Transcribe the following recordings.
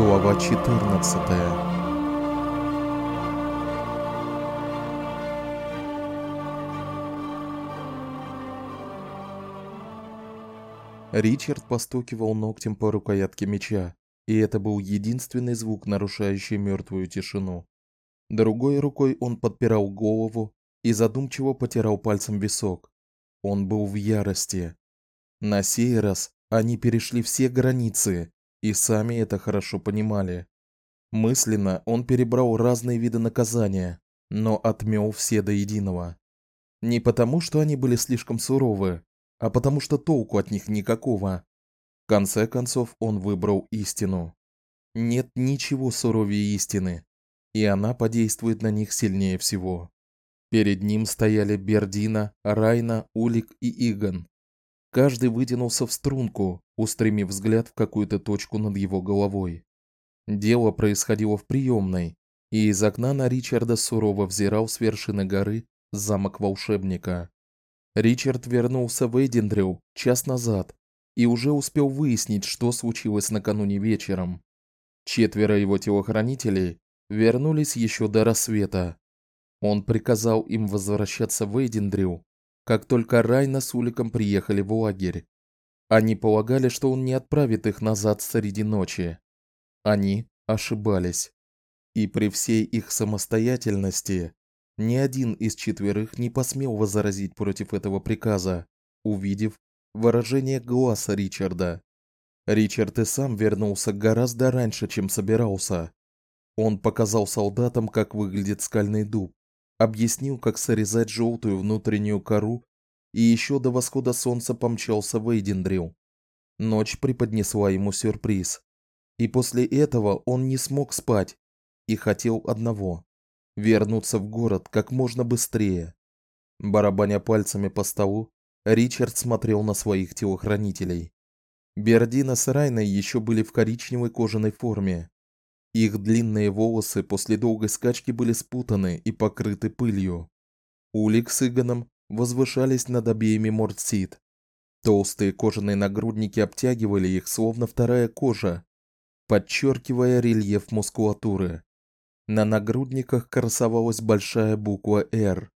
Глава 14. Ричард постукивал ногтем по рукоятке меча, и это был единственный звук, нарушающий мертвую тишину. Другой рукой он подпирал голову и задумчиво потирал пальцем висок. Он был в ярости. На сей раз они перешли все границы и сами это хорошо понимали. Мысленно он перебрал разные виды наказания, но отмёл все до единого. Не потому, что они были слишком суровы, а потому что толку от них никакого. В конце концов он выбрал истину. Нет ничего суровее истины, и она подействует на них сильнее всего. Перед ним стояли Бердина, Райна, Улик и Игон. Каждый вытянулся в струнку, устремив взгляд в какую-то точку над его головой. Дело происходило в приёмной, и из окна на Ричарда сурово взирал с вершины горы замок волшебника. Ричард вернулся в Эйдендрил час назад и уже успел выяснить, что случилось накануне вечером. 4 его телохранителей вернулись ещё до рассвета. Он приказал им возвращаться в Эйдендрил, как только Райна с Уликом приехали в лагерь. Они полагали, что он не отправит их назад среди ночи. Они ошибались. И при всей их самостоятельности ни один из 4 не посмел возразить против этого приказа, увидев выражение глаз Ричарда. Ричард и сам вернулся гораздо раньше, чем собирался. Он показал солдатам, как выглядит скальный дуб, объяснил, как срезать жёлтую внутреннюю кору, и ещё до восхода солнца помчался в Эйдендрил. Ночь преподнесла ему сюрприз. И после этого он не смог спать и хотел одного — вернуться в город как можно быстрее. Барабаня пальцами по столу, Ричард смотрел на своих телохранителей. Бердина с Райной ещё были в коричневой кожаной форме. Их длинные волосы после долгой скачки были спутаны и покрыты пылью. Улик с Игоном возвышались над обеими Мортсид. Толстые кожаные нагрудники обтягивали их, словно вторая кожа, подчеркивая рельеф мускулатуры. На нагрудниках красовалась большая буква «Р»,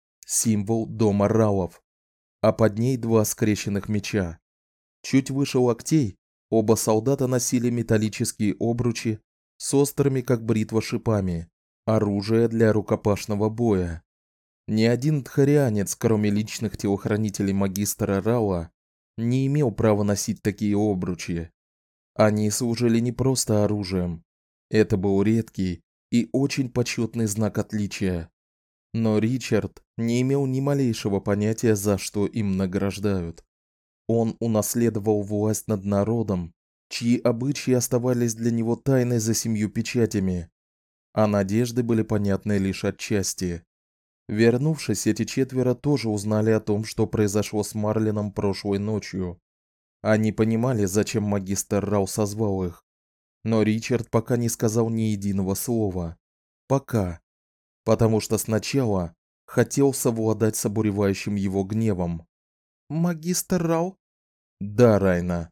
символ дома Рауов, а под ней 2 скрещенных меча. Чуть выше локтей оба солдата носили металлические обручи с острыми, как бритва, шипами, оружие для рукопашного боя. Ни один тхарианец, кроме личных телохранителей магистра Рауа, не имел права носить такие обручи. Они служили не просто оружием. Это был редкий и очень почётный знак отличия. Но Ричард не имел ни малейшего понятия, за что им награждают. Он унаследовал власть над народом, чьи обычаи оставались для него тайной за 7 печатями, а надежды были понятны лишь отчасти. Вернувшись, эти 4 тоже узнали о том, что произошло с Марлином прошлой ночью. Они понимали, зачем магистр Рау созвал их, но Ричард пока не сказал ни единого слова. Пока. Потому что сначала хотел совладать с обуревающим его гневом. «Магистр Рау?» «Да, Райна».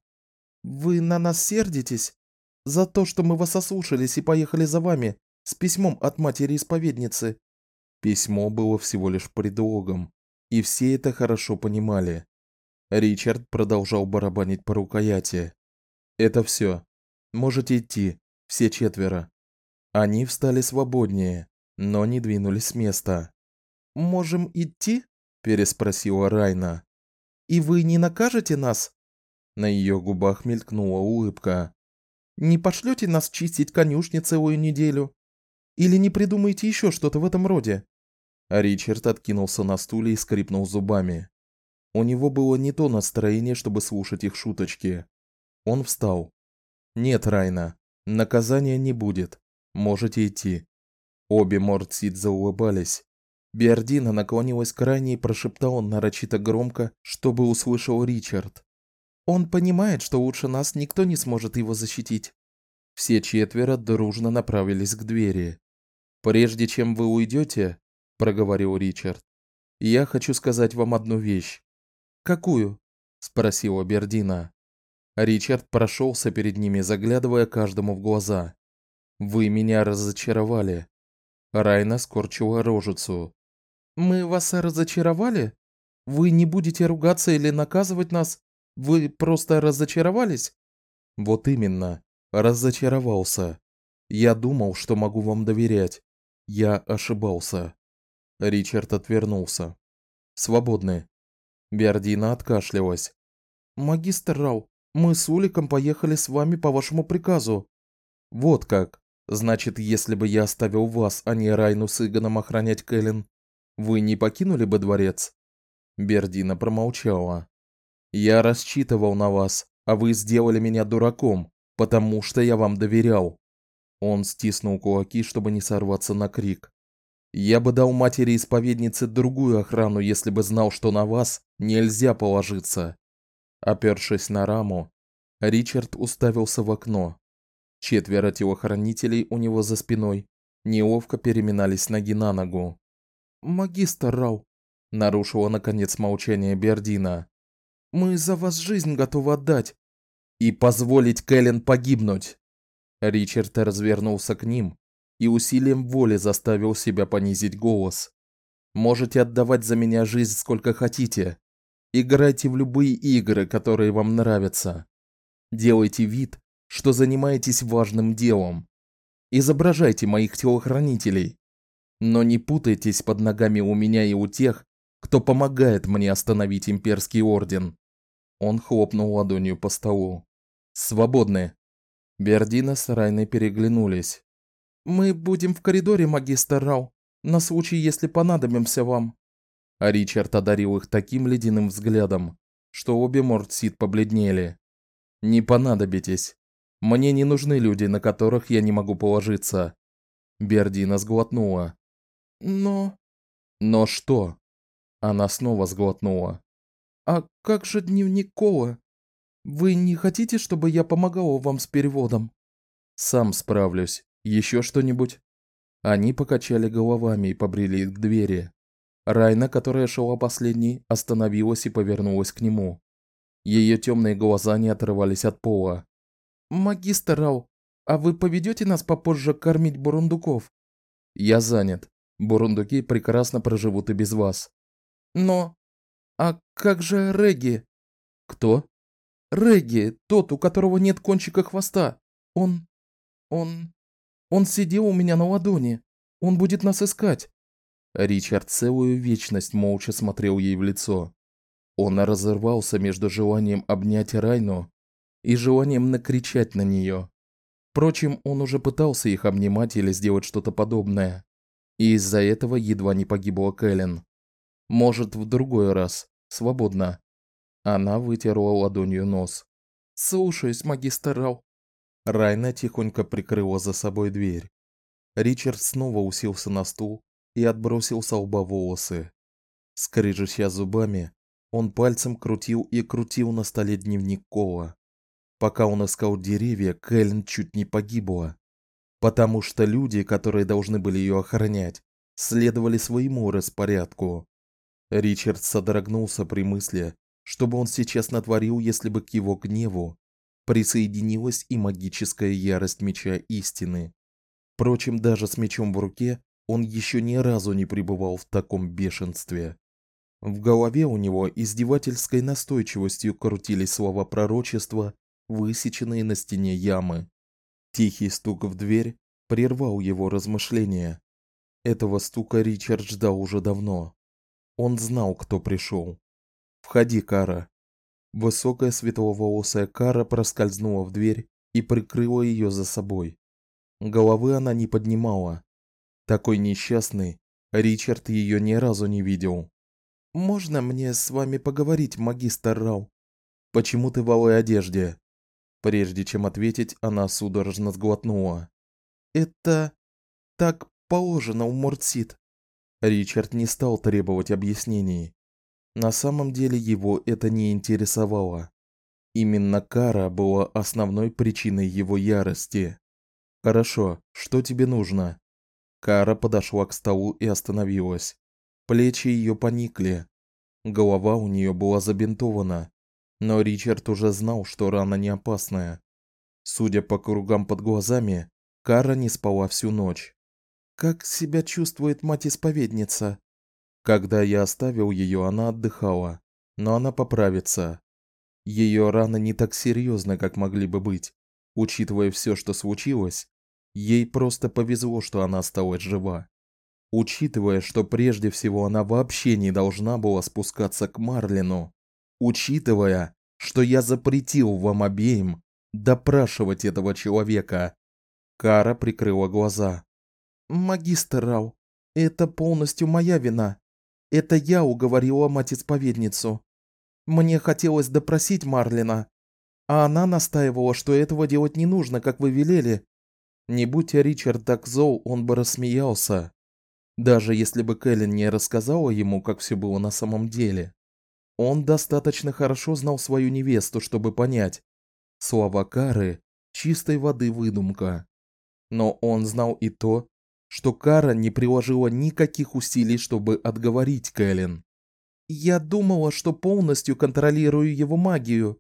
«Вы на нас сердитесь? За то, что мы вас ослушались и поехали за вами с письмом от матери-исповедницы?» Письмо было всего лишь предлогом, и все это хорошо понимали. Ричард продолжал барабанить по рукояти. «Это всё. Можете идти, все 4. Они встали свободнее, но не двинулись с места. «Можем идти?» — переспросила Райна. «И вы не накажете нас?» На её губах мелькнула улыбка. «Не пошлёте нас чистить конюшни целую неделю? Или не придумаете ещё что-то в этом роде?» Ричард откинулся на стуле и скрипнул зубами. У него было не то настроение, чтобы слушать их шуточки. Он встал. «Нет, Райна, наказания не будет. Можете идти». Обе Мортсид заулыбались. Бердина наклонилась к Райне и прошептала нарочито громко, чтобы услышал Ричард. «Он понимает, что лучше нас никто не сможет его защитить». Все 4 дружно направились к двери. «Прежде чем вы уйдёте, — проговорил Ричард, — я хочу сказать вам одну вещь». «Какую?» — спросила Бердина. Ричард прошелся перед ними, заглядывая каждому в глаза. Вы меня разочаровали. Райна скорчила рожицу. Мы вас разочаровали? Вы не будете ругаться или наказывать нас? Вы просто разочаровались? Вот именно, разочаровался. Я думал, что могу вам доверять. Я ошибался. Ричард отвернулся. Свободны. Бердина откашлялась. Магистр Рау, мы с Уликом поехали с вами по вашему приказу. Вот как. Значит, если бы я оставил вас, а не Райну с Игоном охранять Кэлен, вы не покинули бы дворец? Бердина промолчала. Я рассчитывал на вас, а вы сделали меня дураком, потому что я вам доверял. Он стиснул кулаки, чтобы не сорваться на крик. Я бы дал матери-исповеднице другую охрану, если бы знал, что на вас нельзя положиться. Опёршись на раму, Ричард уставился в окно. 4 телохранителей у него за спиной неловко переминались ноги на ногу. «Магистр Рау», — нарушила наконец молчание Бердина, — «мы за вас жизнь готовы отдать». «И позволить Кэлен погибнуть!» Ричард развернулся к ним и усилием воли заставил себя понизить голос. «Можете отдавать за меня жизнь сколько хотите. Играйте в любые игры, которые вам нравятся. Делайте вид, что занимаетесь важным делом. Изображайте моих телохранителей. Но не путайтесь под ногами у меня и у тех, кто помогает мне остановить имперский орден». Он хлопнул ладонью по столу. «Свободны». Бердина с Райной переглянулись. «Мы будем в коридоре, магистр Рау, на случай, если понадобимся вам». А Ричард одарил их таким ледяным взглядом, что обе Мортсид побледнели. «Не понадобитесь. Мне не нужны люди, на которых я не могу положиться». Бердина сглотнула. «Но...» «Но что?» Она снова сглотнула. «А как же дневник Кола? Вы не хотите, чтобы я помогала вам с переводом?» «Сам справлюсь. Еще что-нибудь?» Они покачали головами и побрели к двери. Райна, которая шла последней, остановилась и повернулась к нему. Ее темные глаза не отрывались от пола. «Магистр Рау, а вы поведете нас попозже кормить бурундуков?» «Я занят. Бурундуки прекрасно проживут и без вас». «Но... А как же Регги?» «Кто?» «Регги, тот, у которого нет кончика хвоста. Он... Он сидел у меня на ладони. Он будет нас искать». Ричард целую вечность молча смотрел ей в лицо. Он разорвался между желанием обнять Райну и желанием накричать на нее. Впрочем, он уже пытался их обнимать или сделать что-то подобное, и из-за этого едва не погибла Кэлен. Может, в другой раз. Свободно. Она вытерла ладонью нос. «Слушаюсь, магистр Рау». Райна тихонько прикрыла за собой дверь. Ричард снова уселся на стул и отбросил со лба волосы. Скрежеща зубами, он пальцем крутил и крутил на столе дневник Кола. Пока он искал деревья, Кэлен чуть не погибла. Потому что люди, которые должны были ее охранять, следовали своему распорядку. Ричард содрогнулся при мысли, что бы он сейчас натворил, если бы к его гневу присоединилась и магическая ярость меча истины. Впрочем, даже с мечом в руке он еще ни разу не пребывал в таком бешенстве. В голове у него издевательской настойчивостью крутились слова пророчества, высеченные на стене ямы. Тихий стук в дверь прервал его размышления. Этого стука Ричард ждал уже давно. Он знал, кто пришел. «Входи, Кара». Высокая светловолосая Кара проскользнула в дверь и прикрыла ее за собой. Головы она не поднимала. Такой несчастный, Ричард ее ни разу не видел. «Можно мне с вами поговорить, магистр Рау?» «Почему ты в алой одежде?» Прежде чем ответить, она судорожно сглотнула. «Это так положено у Мортсид». Ричард не стал требовать объяснений. На самом деле его это не интересовало. Именно Кара была основной причиной его ярости. «Хорошо, что тебе нужно?» Кара подошла к столу и остановилась. Плечи ее поникли. Голова у нее была забинтована. Но Ричард уже знал, что рана не опасная. Судя по кругам под глазами, Кара не спала всю ночь. «Как себя чувствует мать-исповедница?» «Когда я оставил ее, она отдыхала, но она поправится. Ее раны не так серьезны, как могли бы быть. Учитывая все, что случилось, ей просто повезло, что она осталась жива. Учитывая, что прежде всего она вообще не должна была спускаться к Марлину. Учитывая, что я запретил вам обеим допрашивать этого человека». Кара прикрыла глаза. «Магистр Рау, это полностью моя вина. Это я уговорила мать-исповедницу. Мне хотелось допросить Марлина, а она настаивала, что этого делать не нужно, как вы велели. Не будь Ричард так зол, он бы рассмеялся. Даже если бы Кэлен не рассказала ему, как все было на самом деле. Он достаточно хорошо знал свою невесту, чтобы понять. Слова Кары – чистой воды выдумка. Но он знал и то, что Кара не приложила никаких усилий, чтобы отговорить Кэлен. «Я думала, что полностью контролирую его магию.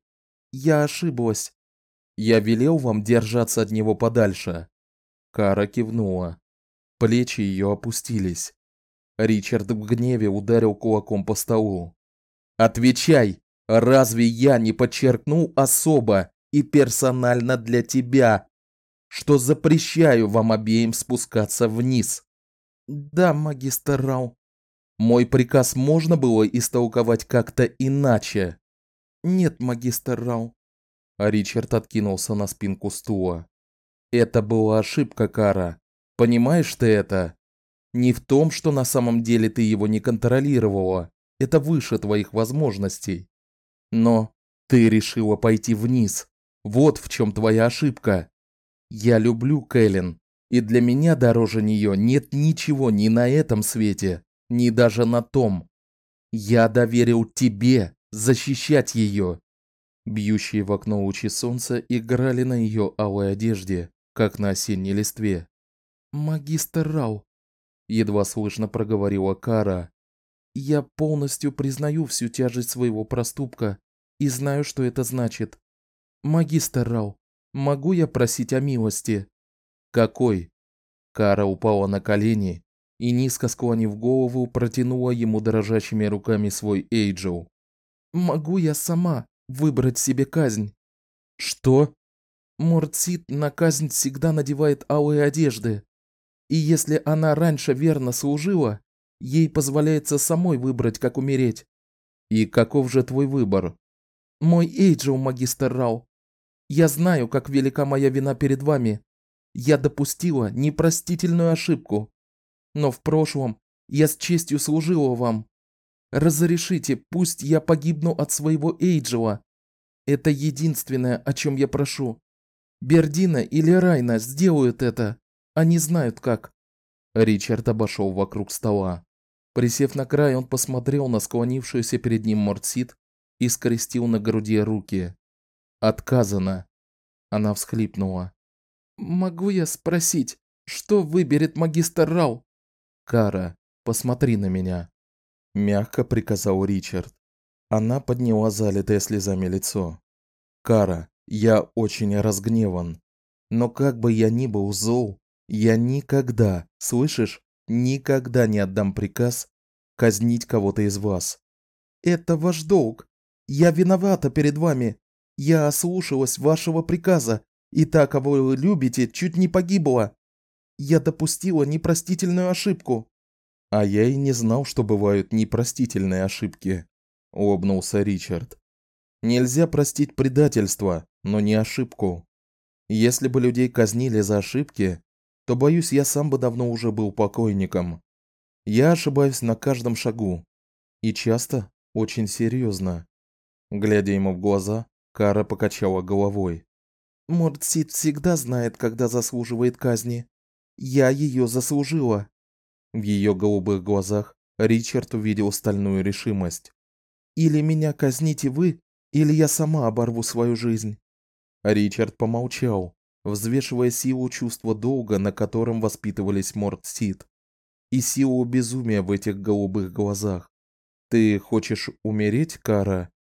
Я ошиблась. Я велел вам держаться от него подальше». Кара кивнула. Плечи ее опустились. Ричард в гневе ударил кулаком по столу. «Отвечай! Разве я не подчеркнул особо и персонально для тебя, что запрещаю вам обеим спускаться вниз?» «Да, магистр Рау». «Мой приказ можно было истолковать как-то иначе?» «Нет, магистр Рау». Ричард откинулся на спинку стула. «Это была ошибка, Кара. Понимаешь ты это? Не в том, что на самом деле ты его не контролировала. Это выше твоих возможностей. Но ты решила пойти вниз. Вот в чем твоя ошибка. Я люблю Кэлен, и для меня дороже нее нет ничего ни на этом свете, ни даже на том. Я доверил тебе защищать ее». Бьющие в окно лучи солнца играли на ее алой одежде, как на осенней листве. «Магистр Рау», — едва слышно проговорила Кара, — «я полностью признаю всю тяжесть своего проступка и знаю, что это значит. Магистр Рау, могу я просить о милости?» «Какой?» Кара упала на колени и, низко склонив голову, протянула ему дрожащими руками свой эйджел. «Могу я сама выбрать себе казнь?» «Что?» «Мортсид на казнь всегда надевает алые одежды. И если она раньше верно служила, ей позволяется самой выбрать, как умереть». «И каков же твой выбор?» «Мой эйджел, магистр Рау. Я знаю, как велика моя вина перед вами. Я допустила непростительную ошибку. Но в прошлом я с честью служила вам. Разрешите, пусть я погибну от своего эйджела. Это единственное, о чем я прошу. Бердина или Райна сделают это. Они знают как». Ричард обошел вокруг стола. Присев на край, он посмотрел на склонившуюся перед ним Мортсид и скрестил на груди руки. «Отказано». Она всхлипнула. «Могу я спросить, что выберет магистр Рау?» «Кара, посмотри на меня», – мягко приказал Ричард. Она подняла залитое слезами лицо. «Кара, я очень разгневан. Но как бы я ни был зол, я никогда, слышишь, никогда не отдам приказ казнить кого-то из вас». «Это ваш долг. Я виновата перед вами. Я ослушалась вашего приказа, и та, кого вы любите, чуть не погибла. Я допустила непростительную ошибку». «А я и не знал, что бывают непростительные ошибки», – улыбнулся Ричард. «Нельзя простить предательство, но не ошибку. Если бы людей казнили за ошибки, то, боюсь, я сам бы давно уже был покойником. Я ошибаюсь на каждом шагу. И часто очень серьезно». Глядя ему в глаза, Кара покачала головой. «Мортсид всегда знает, когда заслуживает казни. Я ее заслужила». В ее голубых глазах Ричард увидел стальную решимость. «Или меня казните вы, или я сама оборву свою жизнь». Ричард помолчал, взвешивая силу чувства долга, на котором воспитывались Мортсид, и силу безумия в этих голубых глазах. «Ты хочешь умереть, Кара?»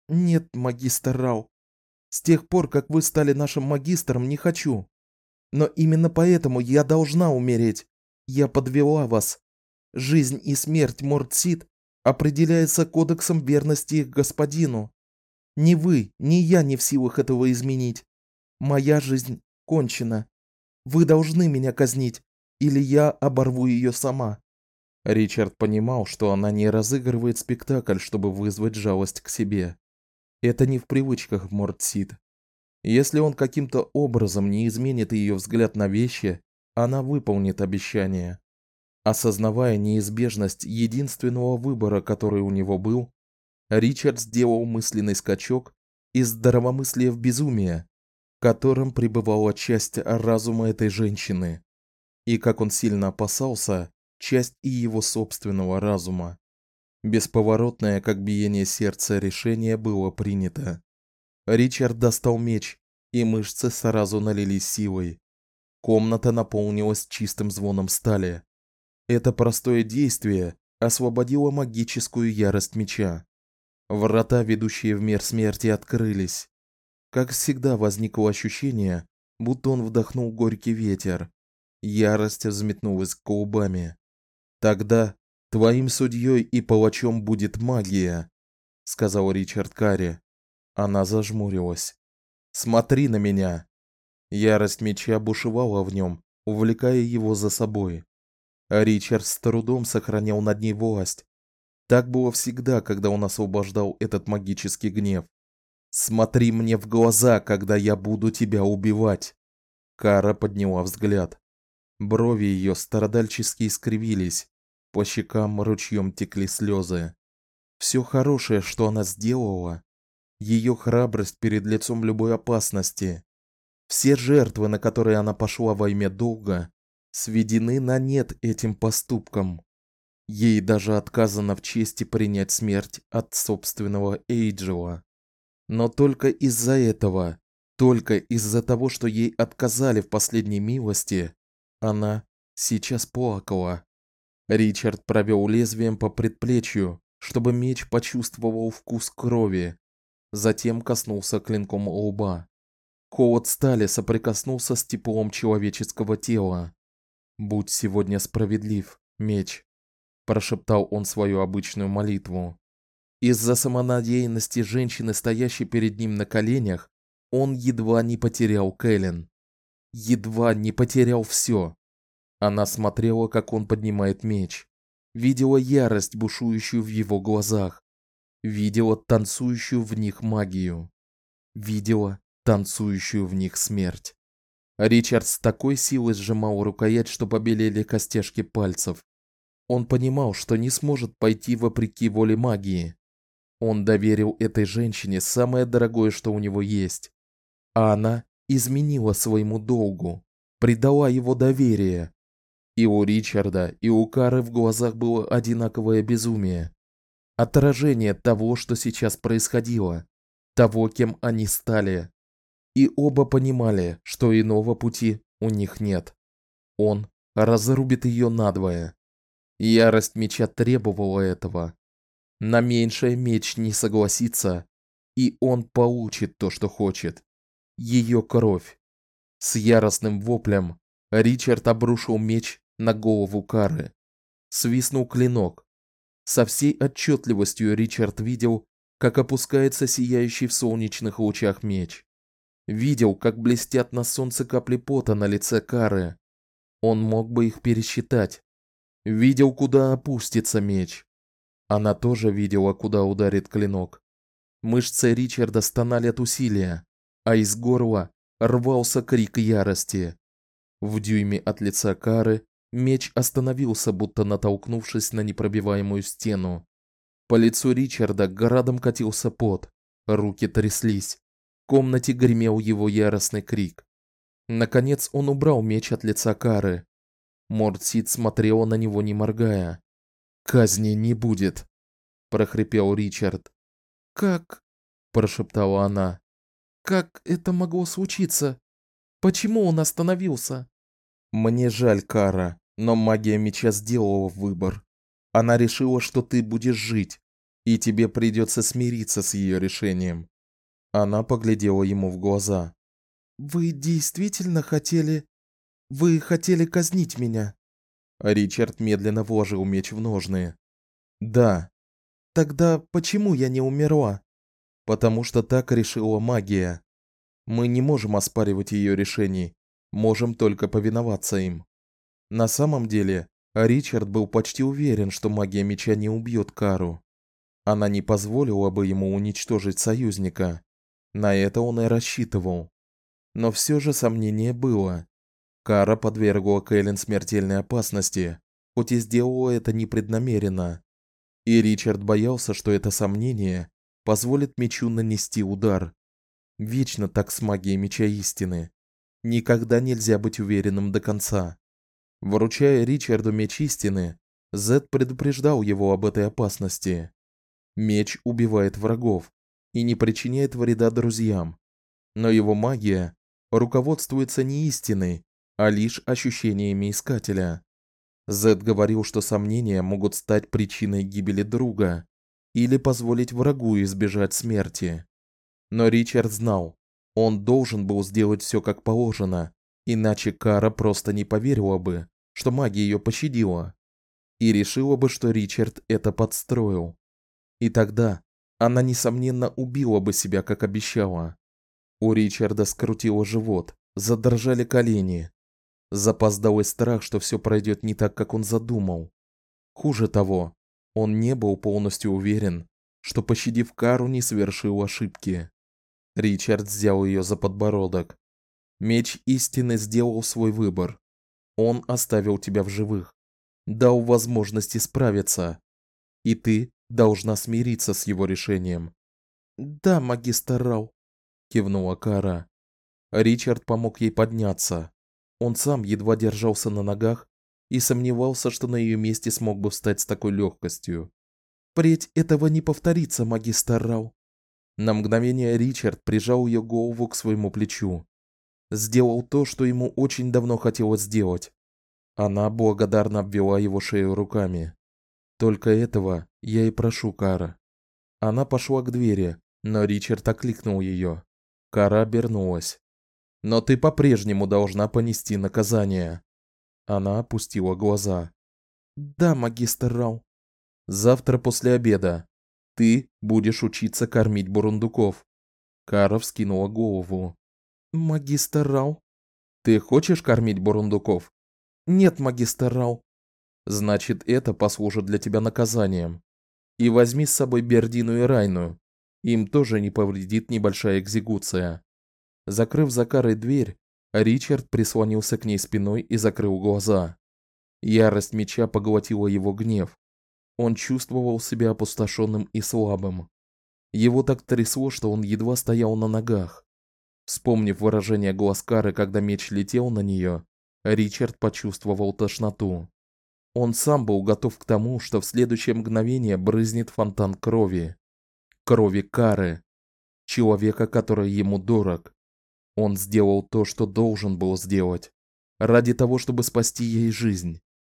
Нет, магистр Рау. С тех пор, как вы стали нашим магистром, не хочу. Но именно поэтому я должна умереть. Я подвела вас. Жизнь и смерть Мордсит определяется кодексом верности их господину. Ни вы, ни я не в силах этого изменить. Моя жизнь кончена. Вы должны меня казнить, или я оборву ее сама. Ричард понимал, что она не разыгрывает спектакль, чтобы вызвать жалость к себе. Это не в привычках Мордсит. Если он каким-то образом не изменит ее взгляд на вещи, она выполнит обещание. Осознавая неизбежность единственного выбора, который у него был, Ричард сделал мысленный скачок из здравомыслия в безумие, в котором пребывала часть разума этой женщины, и, как он сильно опасался, часть и его собственного разума. Бесповоротное, как биение сердца, решение было принято. Ричард достал меч, и мышцы сразу налились силой. Комната наполнилась чистым звоном стали. Это простое действие освободило магическую ярость меча. Врата, ведущие в мир смерти, открылись. Как всегда, возникло ощущение, будто он вдохнул горький ветер. Ярость взметнулась клубами. Тогда твоим судьей и палачом будет магия, сказал Ричард Карри. Она зажмурилась. Смотри на меня. Ярость меча бушевала в нем, увлекая его за собой. Ричард с трудом сохранял над ней власть. Так было всегда, когда он освобождал этот магический гнев. Смотри мне в глаза, когда я буду тебя убивать. Кара подняла взгляд. Брови ее страдальчески искривились, по щекам ручьем текли слезы. Все хорошее, что она сделала, ее храбрость перед лицом любой опасности, все жертвы, на которые она пошла во имя долга, сведены на нет этим поступком. Ей даже отказано в чести принять смерть от собственного Эйджела. Но только из-за этого, только из-за того, что ей отказали в последней милости, она сейчас плакала. Ричард провел лезвием по предплечью, чтобы меч почувствовал вкус крови, затем коснулся клинком лба. Холод стали соприкоснулся с теплом человеческого тела. Будь сегодня справедлив, меч, прошептал он свою обычную молитву. Из-за самонадеянности женщины, стоящей перед ним на коленях, он едва не потерял Кэлен. Едва не потерял все. Она смотрела, как он поднимает меч, видела ярость, бушующую в его глазах, видела танцующую в них магию, видела танцующую в них смерть. Ричард с такой силой сжимал рукоять, что побелели костяшки пальцев. Он понимал, что не сможет пойти вопреки воле магии. Он доверил этой женщине самое дорогое, что у него есть, а она изменила своему долгу, предала его доверие. И у Ричарда, и у Кары в глазах было одинаковое безумие. Отражение того, что сейчас происходило, того, кем они стали. И оба понимали, что иного пути у них нет. Он разрубит ее надвое. Ярость меча требовала этого. На меньшее меч не согласится, и он получит то, что хочет. Ее кровь. С яростным воплем Ричард обрушил меч на голову Кары. Свистнул клинок. Со всей отчетливостью Ричард видел, как опускается сияющий в солнечных лучах меч. Видел, как блестят на солнце капли пота на лице Кары. Он мог бы их пересчитать. Видел, куда опустится меч. Она тоже видела, куда ударит клинок. Мышцы Ричарда стонали от усилия, а из горла рвался крик ярости. В дюйме от лица Кары меч остановился, будто натолкнувшись на непробиваемую стену. По лицу Ричарда градом катился пот, руки тряслись. В комнате гремел его яростный крик. Наконец он убрал меч от лица Кары. Мордсит смотрела на него, не моргая. «Казни не будет», – прохрипел Ричард. «Как?» – прошептала она. «Как это могло случиться? Почему он остановился?» «Мне жаль, Кара, но магия меча сделала выбор. Она решила, что ты будешь жить. и тебе придется смириться с ее решением. Она поглядела ему в глаза. Вы действительно хотели... Вы хотели казнить меня? Ричард медленно вложил меч в ножны. Да. Тогда почему я не умерла? Потому что так решила магия. Мы не можем оспаривать ее решений, можем только повиноваться им. На самом деле, Ричард был почти уверен, что магия меча не убьет Кару. Она не позволила бы ему уничтожить союзника. На это он и рассчитывал. Но все же сомнение было. Кара подвергла Кэлен смертельной опасности, хоть и сделала это непреднамеренно. И Ричард боялся, что это сомнение позволит мечу нанести удар. Вечно так с магией меча истины. Никогда нельзя быть уверенным до конца. Вручая Ричарду меч истины, Зед предупреждал его об этой опасности. Меч убивает врагов и не причиняет вреда друзьям. Но его магия руководствуется не истиной, а лишь ощущениями искателя. Зед говорил, что сомнения могут стать причиной гибели друга или позволить врагу избежать смерти. Но Ричард знал, он должен был сделать все как положено, иначе Кара просто не поверила бы, что магия ее пощадила, и решила бы, что Ричард это подстроил. И тогда она несомненно убила бы себя, как обещала. У Ричарда скрутило живот, задрожали колени. Запоздалый страх, что все пройдет не так, как он задумал. Хуже того, он не был полностью уверен, что, пощадив Кару, не совершил ошибки. Ричард взял ее за подбородок. Меч истины сделал свой выбор. Он оставил тебя в живых, дал возможность исправиться, и ты должна смириться с его решением. Да, магистр Рау, кивнула Кара. Ричард помог ей подняться. Он сам едва держался на ногах и сомневался, что на ее месте смог бы встать с такой легкостью. Впредь этого не повторится, магистр Рау. На мгновение Ричард прижал ее голову к своему плечу. Сделал то, что ему очень давно хотелось сделать. Она благодарно обвела его шею руками. Только этого я и прошу, Кара. Она пошла к двери, но Ричард окликнул ее. Кара обернулась. Но ты по-прежнему должна понести наказание. Она опустила глаза. Да, магистр Рау. Завтра после обеда ты будешь учиться кормить бурундуков. Кара вскинула голову. Магистр Рау? Ты хочешь кормить бурундуков? Нет, магистр Рау. Значит, это послужит для тебя наказанием. И возьми с собой Бердину и Райну. Им тоже не повредит небольшая экзекуция. Закрыв за Карой дверь, Ричард прислонился к ней спиной и закрыл глаза. Ярость меча поглотила его гнев. Он чувствовал себя опустошенным и слабым. Его так трясло, что он едва стоял на ногах. Вспомнив выражение глаз Кары, когда меч летел на нее, Ричард почувствовал тошноту. Он сам был готов к тому, что в следующее мгновение брызнет фонтан крови. Крови Кары, человека, который ему дорог. Он сделал то, что должен был сделать, ради того, чтобы спасти ей жизнь.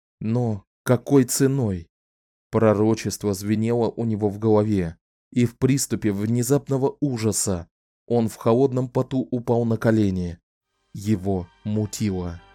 Но какой ценой? Пророчество звенело у него в голове, и в приступе внезапного ужаса он в холодном поту упал на колени. Его мутило.